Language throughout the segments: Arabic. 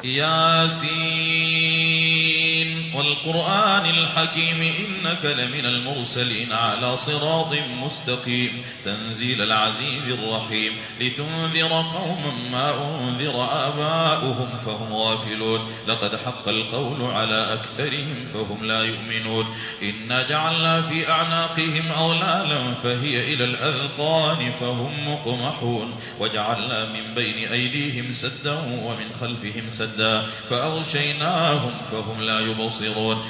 ياسين والقرآن الحكيم إنك لمن المرسلين على صراط مستقيم تنزيل العزيز الرحيم لتنذر قوما ما أنذر آباؤهم فهم غافلون لقد حق القول على أكثرهم فهم لا يؤمنون إنا جعلنا في أعناقهم أغلالا فهي إلى الأذقان فهم مقمحون وجعلنا من بين أيديهم سدا ومن خلفهم سدا فأغشيناهم فهم لا يبصرون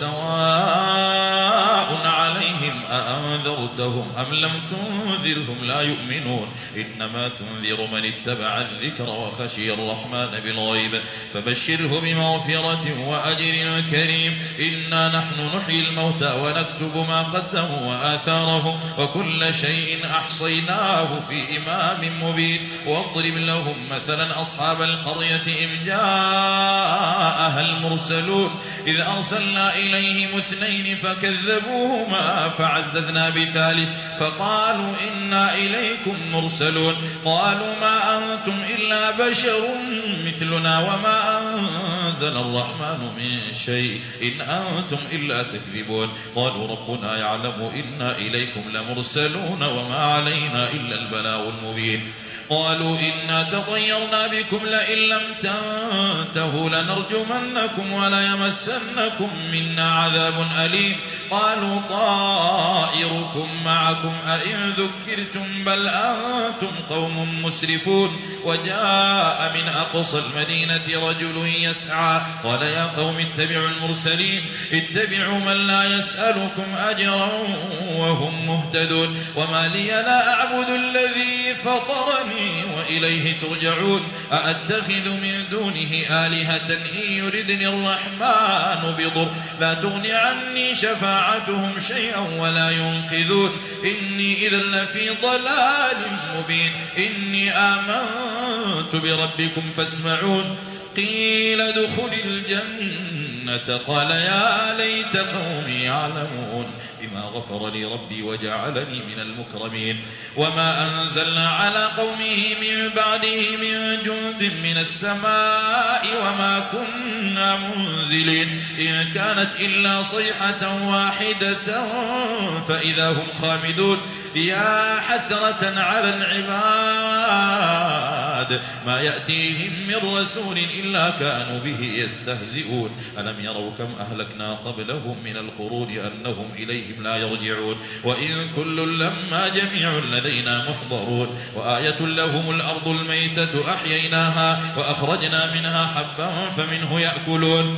وسواء عليهم أأنذرتهم أم لم تنذرهم لا يؤمنون إنما تنذر من اتبع الذكر وخشي الرحمن بالغيب فبشره بمغفرة وأجر كريم إنا نحن نحيي الموتى ونكتب ما قدموا وآثاره وكل شيء أحصيناه في إمام مبين واضرب لهم مثلا أصحاب القرية إذ جاءها المرسلون إذ أرسلنا إليهم 2 فكذبوهما فعززنا بثالث فقالوا إنا إليكم مرسلون قالوا ما أنتم إلا بشر مثلنا وما أنزل الرحمن من شيء إن أنتم إلا تكذبون قالوا ربنا يعلم إنا إليكم لمرسلون وما علينا إلا البلاغ المبين قالوا إنا تطيرنا بكم لئن لم تنتهوا لنرجمنكم وليمسنكم منا عذاب أليم قالوا طائركم معكم أئن ذكرتم بل أنتم قوم مسرفون وجاء من أقصى المدينة رجل يسعى قال يا قوم اتبعوا المرسلين اتبعوا من لا يسألكم أجرا وهم مهتدون وما لي لا أعبد الذي فطرني وإليه ترجعون أأتخذ من دونه آلهة إن يردني الرحمن بضر لا تغني عني شفاعتهم شيئا ولا ينقذون إني إذا لفي ضلال مبين إني آمنت بربكم فاسمعون قيل ادخل الجنة قال يا ليت قومي يعلمون بما غفر لي ربي وجعلني من المكرمين وما أنزلنا على قومه من بعده من جند من السماء وما كنا منزلين إن كانت إلا صيحة واحدة فإذا هم خامدون يا حسرة على العباد ما يأتيهم من رسول إلا كانوا به يستهزئون ألم يروا كم أهلكنا قبلهم من القرون أنهم إليهم لا يرجعون وإن كل لما جميع لدينا محضرون وآية لهم الأرض الميتة أحييناها وأخرجنا منها حبا فمنه يأكلون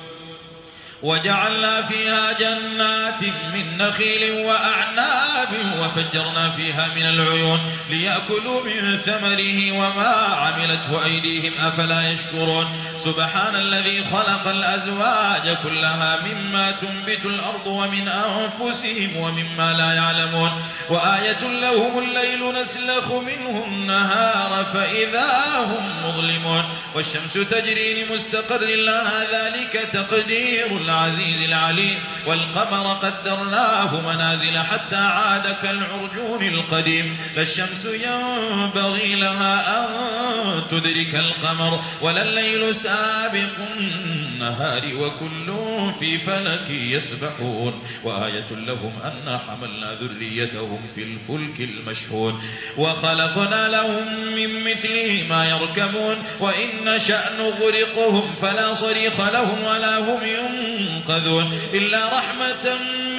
وجعلنا فيها جنات من نخيل وأعناب وفجرنا فيها من العيون ليأكلوا من ثمره وما عملته أيديهم أفلا يشكرون سبحان الذي خلق الأزواج كلها مما تنبت الأرض ومن أنفسهم ومما لا يعلمون وآية لهم الليل نسلخ منه النهار فإذا هم مظلمون والشمس تجري لمستقر لها ذلك تقدير العزيز العليم والقمر قدرناه منازل حتى عاد كالعرجون القديم لا الشمس ينبغي لها أن تدرك القمر ولا الليل سابق النهار وكل في فلك يسبحون وآية لهم أن حملنا ذريتهم في الفلك المشحون وخلقنا لهم من مثله ما يركبون وإن شأن نغرقهم فلا صريخ لهم ولا هم ينقذون إلا رحمة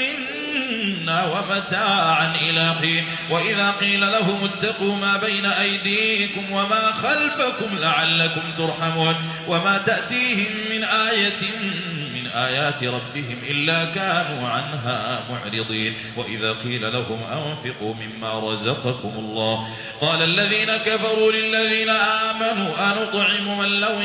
منا ومتاعا إلى حين وإذا قيل لهم اتقوا ما بين أيديكم وما خلفكم لعلكم ترحمون وما تأتيهم من آية من آيات ربهم إلا كانوا عنها معرضين وإذا قيل لهم أنفقوا مما رزقكم الله قال الذين كفروا للذين آمنوا أنطعم من لو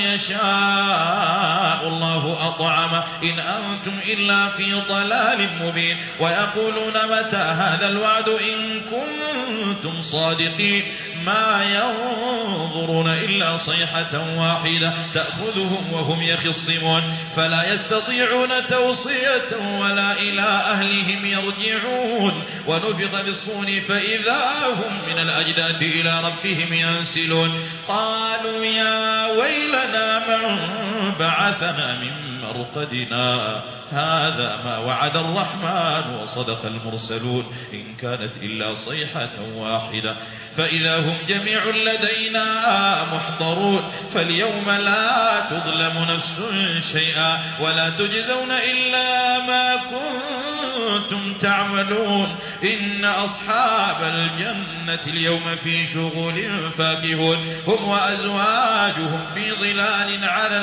يشاء الله أطعمه إن أنتم إلا في ضلال مبين ويقولون متى هذا الوعد إن كنتم صادقين ما ينظرون إلا صيحة واحدة تأخذهم وهم يخصمون فلا يستطيعون توصية ولا إلى أهلهم يرجعون ونفخ بالصور فإذا هم من الأجداث إلى ربهم ينسلون قالوا يا ويلنا من بعثنا من مرقدنا هذا ما وعد الرحمن وصدق المرسلون إن كانت إلا صيحة واحدة فإذا هم جميع لدينا محضرون فاليوم لا تظلم نفس شيئا ولا تجزون إلا ما كنتم تعملون إن أصحاب الجنة اليوم في شغل فاكهون هم وأزواجهم في ظلال على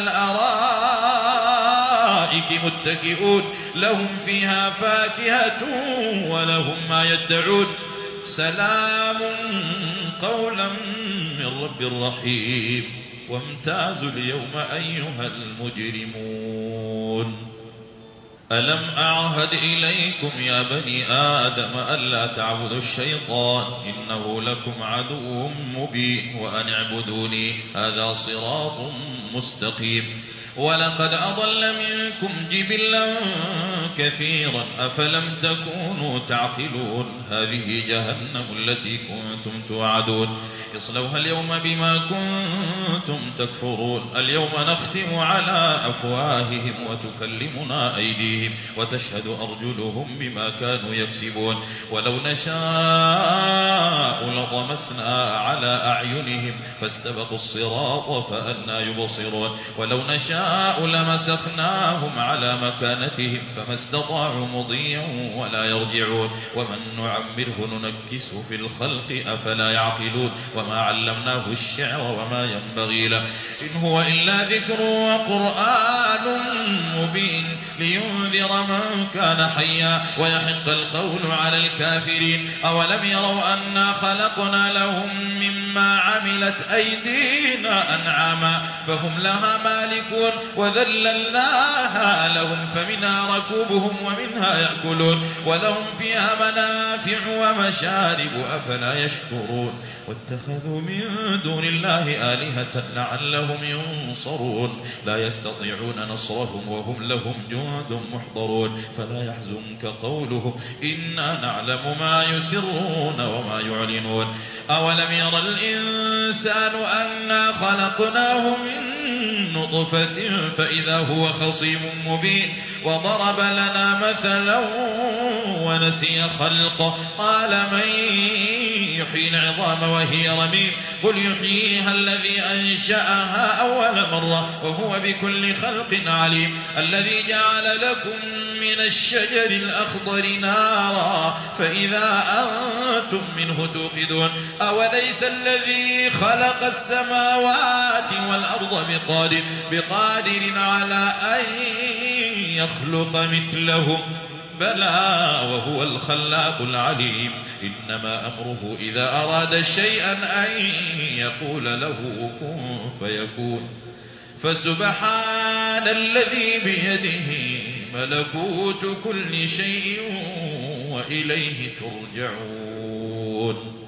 الأرائك متكئون لهم فيها فاكهة ولهم ما يدعون سلام قولا من رب رحيم وامتازوا اليوم أيها المجرمون ألم أعهد إليكم يا بني آدم ألا تعبدوا الشيطان إنه لكم عدو مبين وأن اعبدوني هذا صراط مستقيم ولقد أضل منكم جبلا كثيرا أفلم تكونوا تعقلون هذه جهنم التي كنتم توعدون اصلوها اليوم بما كنتم تكفرون اليوم نختم على أفواههم وتكلمنا أيديهم وتشهد أرجلهم بما كانوا يكسبون ولو نشاء لطمسنا على أعينهم فاستبقوا الصراط فأنى يبصرون ولو نشاء لمسخناهم على مكانتهم فما استطاعوا مضيا ولا يرجعون ومن نعمره ننكسه في الخلق أفلا يعقلون وما علمناه الشعر وما ينبغي له إن هو إلا ذكر وقرآن مبين لينذر من كان حيا ويحق القول على الكافرين أولم يروا أنا خلقنا لهم مما عملت أيدينا أنعاما فهم لها مالكون وذللناها لهم فمنها ركوبهم ومنها يأكلون ولهم فيها منافع ومشارب أفلا يشكرون واتخذوا من دون الله آلهة لعلهم ينصرون لا يستطيعون نصرهم وهم لهم جند محضرون فلا يحزنك قولهم إنا نعلم ما يسرون وما يعلنون أولم ير الإنسان أنا خلقناه من نطفة فإذا هو خصيم مبين وضرب لنا مثلا ونسي خلقه قال من يحيي العظام وهي رميم قل يحييها الذي أنشأها أول مرة وهو بكل خلق عليم الذي جعل لكم من الشجر الأخضر نارا فإذا أنتم منه توقدون أوليس الذي خلق السماوات والأرض بقادر على أن يخلق مثلهم بلى وهو الخلاق العليم إنما أمره إذا أراد شيئا أن يقول له كن فيكون فسبحان الذي بيده ملكوت كل شيء وإليه ترجعون